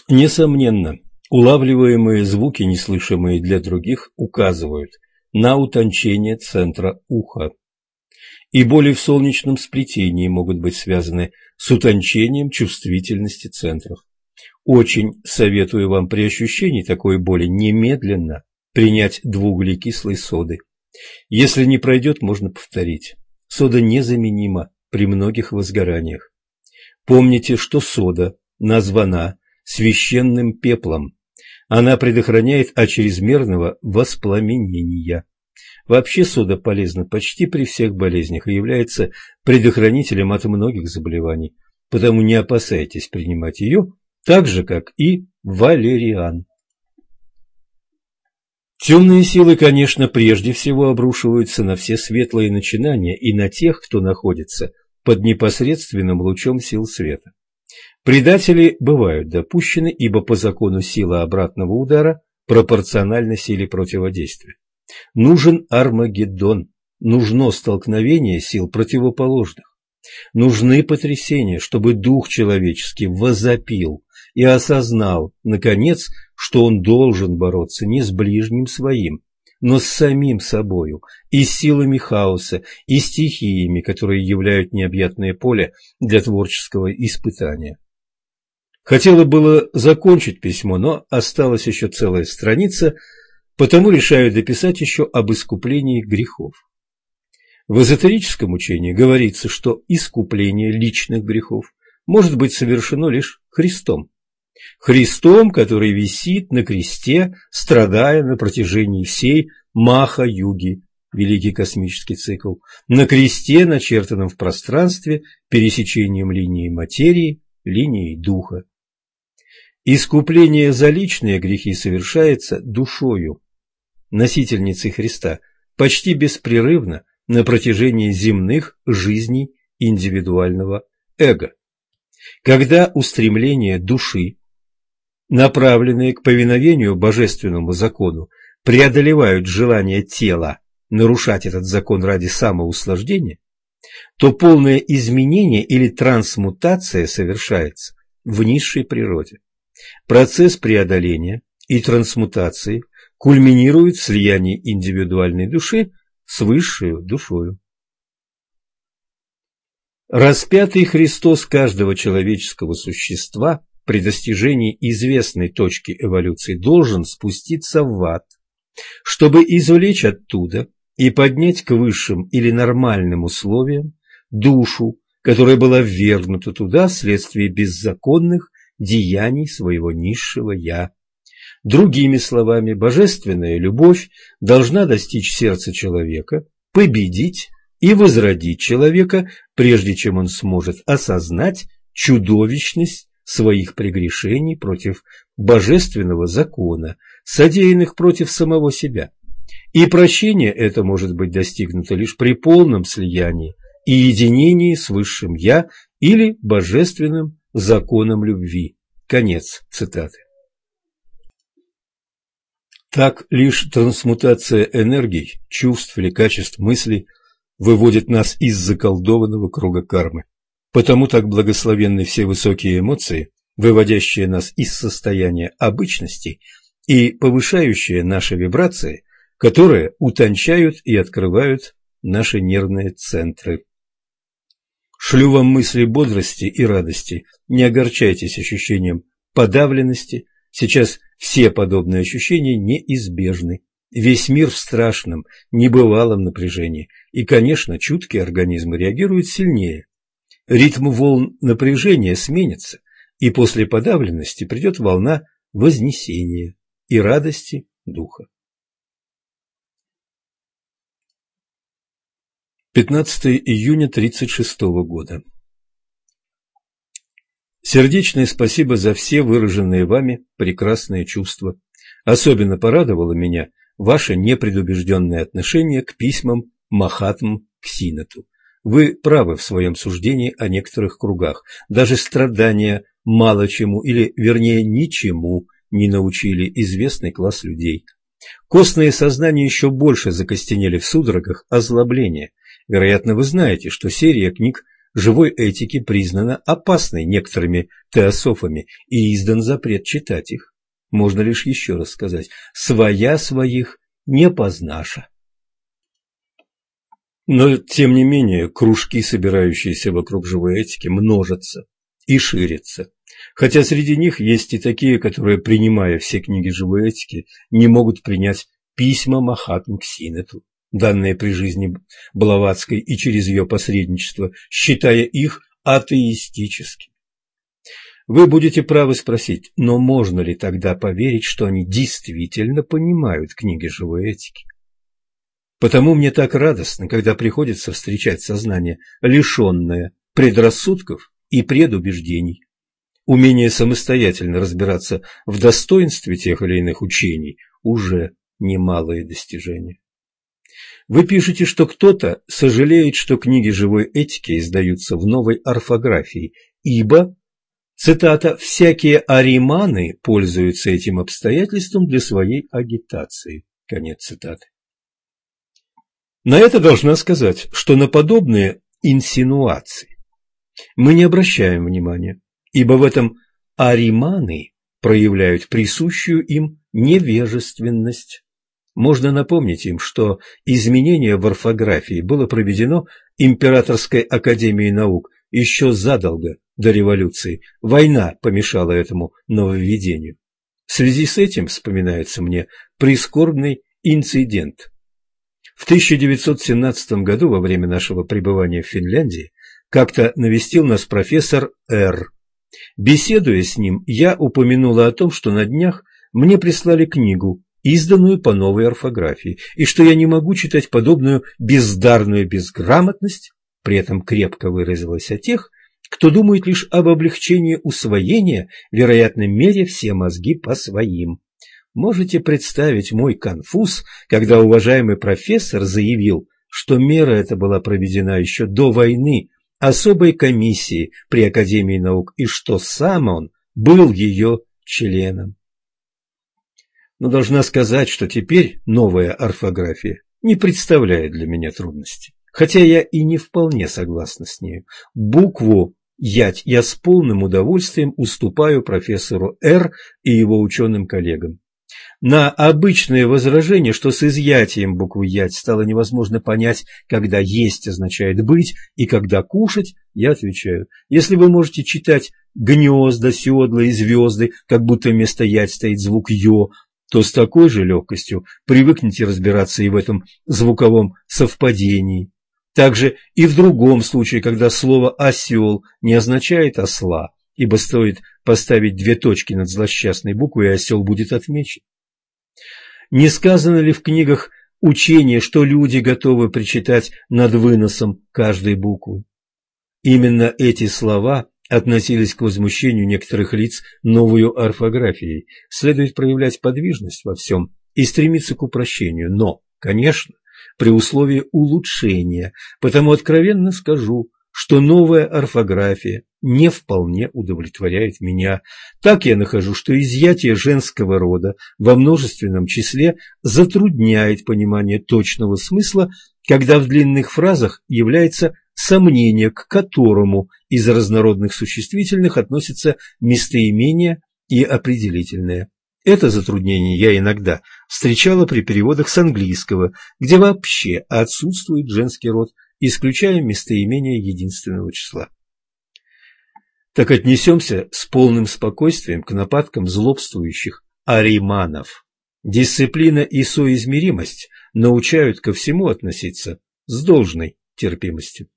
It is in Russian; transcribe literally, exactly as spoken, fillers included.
Несомненно, улавливаемые звуки, неслышимые для других, указывают на утончение центра уха. И боли в солнечном сплетении могут быть связаны с утончением чувствительности центров. Очень советую вам при ощущении такой боли немедленно принять двууглекислой соды. Если не пройдет, можно повторить. Сода незаменима при многих возгораниях. Помните, что сода названа священным пеплом. Она предохраняет от чрезмерного воспламенения. Вообще сода полезна почти при всех болезнях и является предохранителем от многих заболеваний, потому не опасайтесь принимать ее, так же, как и валериан. Темные силы, конечно, прежде всего обрушиваются на все светлые начинания и на тех, кто находится под непосредственным лучом сил света. Предатели бывают допущены, ибо по закону сила обратного удара пропорциональна силе противодействия. Нужен Армагеддон, нужно столкновение сил противоположных. Нужны потрясения, чтобы дух человеческий возопил и осознал, наконец, что он должен бороться не с ближним своим, но с самим собою, и с силами хаоса, и стихиями, которые являют необъятное поле для творческого испытания. Хотела было закончить письмо, но осталась еще целая страница, потому решаю дописать еще об искуплении грехов. В эзотерическом учении говорится, что искупление личных грехов может быть совершено лишь Христом. Христом, который висит на кресте, страдая на протяжении всей Маха-юги, великий космический цикл, на кресте, начертанном в пространстве пересечением линии материи, линии духа. Искупление за личные грехи совершается душою, носительницей Христа, почти беспрерывно на протяжении земных жизней индивидуального эго. Когда устремления души, направленные к повиновению божественному закону, преодолевают желание тела нарушать этот закон ради самоуслаждения, то полное изменение или трансмутация совершается в низшей природе. Процесс преодоления и трансмутации кульминирует в слиянии индивидуальной души с высшей душою. Распятый Христос каждого человеческого существа при достижении известной точки эволюции должен спуститься в ад, чтобы извлечь оттуда и поднять к высшим или нормальным условиям душу, которая была ввергнута туда вследствие беззаконных деяний своего низшего «я». Другими словами, божественная любовь должна достичь сердца человека, победить и возродить человека, прежде чем он сможет осознать чудовищность своих прегрешений против божественного закона, содеянных против самого себя. И прощение это может быть достигнуто лишь при полном слиянии и единении с высшим «я» или божественным законом любви. Конец цитаты. Так лишь трансмутация энергий, чувств или качеств мыслей выводит нас из заколдованного круга кармы. Потому так благословенны все высокие эмоции, выводящие нас из состояния обычности и повышающие наши вибрации, которые утончают и открывают наши нервные центры. Шлю вам мысли бодрости и радости, не огорчайтесь ощущением подавленности, сейчас все подобные ощущения неизбежны. Весь мир в страшном, небывалом напряжении, и, конечно, чуткие организмы реагируют сильнее. Ритм волн напряжения сменится, и после подавленности придет волна вознесения и радости духа. пятнадцатое июня тридцать шестого года. Сердечное спасибо за все выраженные вами прекрасные чувства. Особенно порадовало меня ваше непредубежденное отношение к письмам Махатм Ксинату. Вы правы в своем суждении о некоторых кругах. Даже страдания мало чему, или, вернее, ничему не научили известный класс людей. Костные сознания еще больше закостенели в судорогах озлобления. Вероятно, вы знаете, что серия книг живой этики признана опасной некоторыми теософами и издан запрет читать их. Можно лишь еще раз сказать: «Своя своих не познаша». Но, тем не менее, кружки, собирающиеся вокруг живой этики, множатся и ширятся. Хотя среди них есть и такие, которые, принимая все книги живой этики, не могут принять письма Махатмы Ксинету, данные при жизни Блаватской и через ее посредничество, считая их атеистическими. Вы будете правы спросить, но можно ли тогда поверить, что они действительно понимают книги живой этики? Потому мне так радостно, когда приходится встречать сознание, лишенное предрассудков и предубеждений. Умение самостоятельно разбираться в достоинстве тех или иных учений уже немалое достижение. Вы пишете, что кто-то сожалеет, что книги живой этики издаются в новой орфографии, ибо, цитата, «всякие ариманы пользуются этим обстоятельством для своей агитации». Конец цитаты. На это должна сказать, что на подобные инсинуации мы не обращаем внимания, ибо в этом ариманы проявляют присущую им невежественность. Можно напомнить им, что изменение в орфографии было проведено Императорской академией наук еще задолго до революции. Война помешала этому нововведению. В связи с этим вспоминается мне прискорбный инцидент. В тысяча девятьсот семнадцатом году, во время нашего пребывания в Финляндии, как-то навестил нас профессор Р. Беседуя с ним, я упомянула о том, что на днях мне прислали книгу, изданную по новой орфографии, и что я не могу читать подобную бездарную безграмотность, при этом крепко выразилась о тех, кто думает лишь об облегчении усвоения, вероятно, мере все мозги по своим. Можете представить мой конфуз, когда уважаемый профессор заявил, что мера эта была проведена еще до войны особой комиссией при Академии наук, и что сам он был ее членом. Но должна сказать, что теперь новая орфография не представляет для меня трудности, хотя я и не вполне согласна с нею. Букву «ять» я с полным удовольствием уступаю профессору Р. и его ученым коллегам. На обычное возражение, что с изъятием буквы «ять» стало невозможно понять, когда «есть» означает «быть» и когда «кушать», я отвечаю: если вы можете читать «гнезда», «седла» и «звезды», как будто вместо «ять» стоит звук «ё», то с такой же легкостью привыкните разбираться и в этом звуковом совпадении. Также и в другом случае, когда слово «осел» не означает «осла», ибо стоит поставить две точки над злосчастной буквой, и осел будет отмечен. Не сказано ли в книгах учения, что люди готовы причитать над выносом каждой буквы? Именно эти слова относились к возмущению некоторых лиц новую орфографией. Следует проявлять подвижность во всем и стремиться к упрощению, но, конечно, при условии улучшения, потому откровенно скажу, что новая орфография не вполне удовлетворяет меня. Так я нахожу, что изъятие женского рода во множественном числе затрудняет понимание точного смысла, когда в длинных фразах является сомнение, к которому из разнородных существительных относятся местоимения и определительные. Это затруднение я иногда встречала при переводах с английского, где вообще отсутствует женский род, исключая местоимения единственного числа. Так отнесемся с полным спокойствием к нападкам злобствующих ариманов. Дисциплина и соизмеримость научают ко всему относиться с должной терпимостью.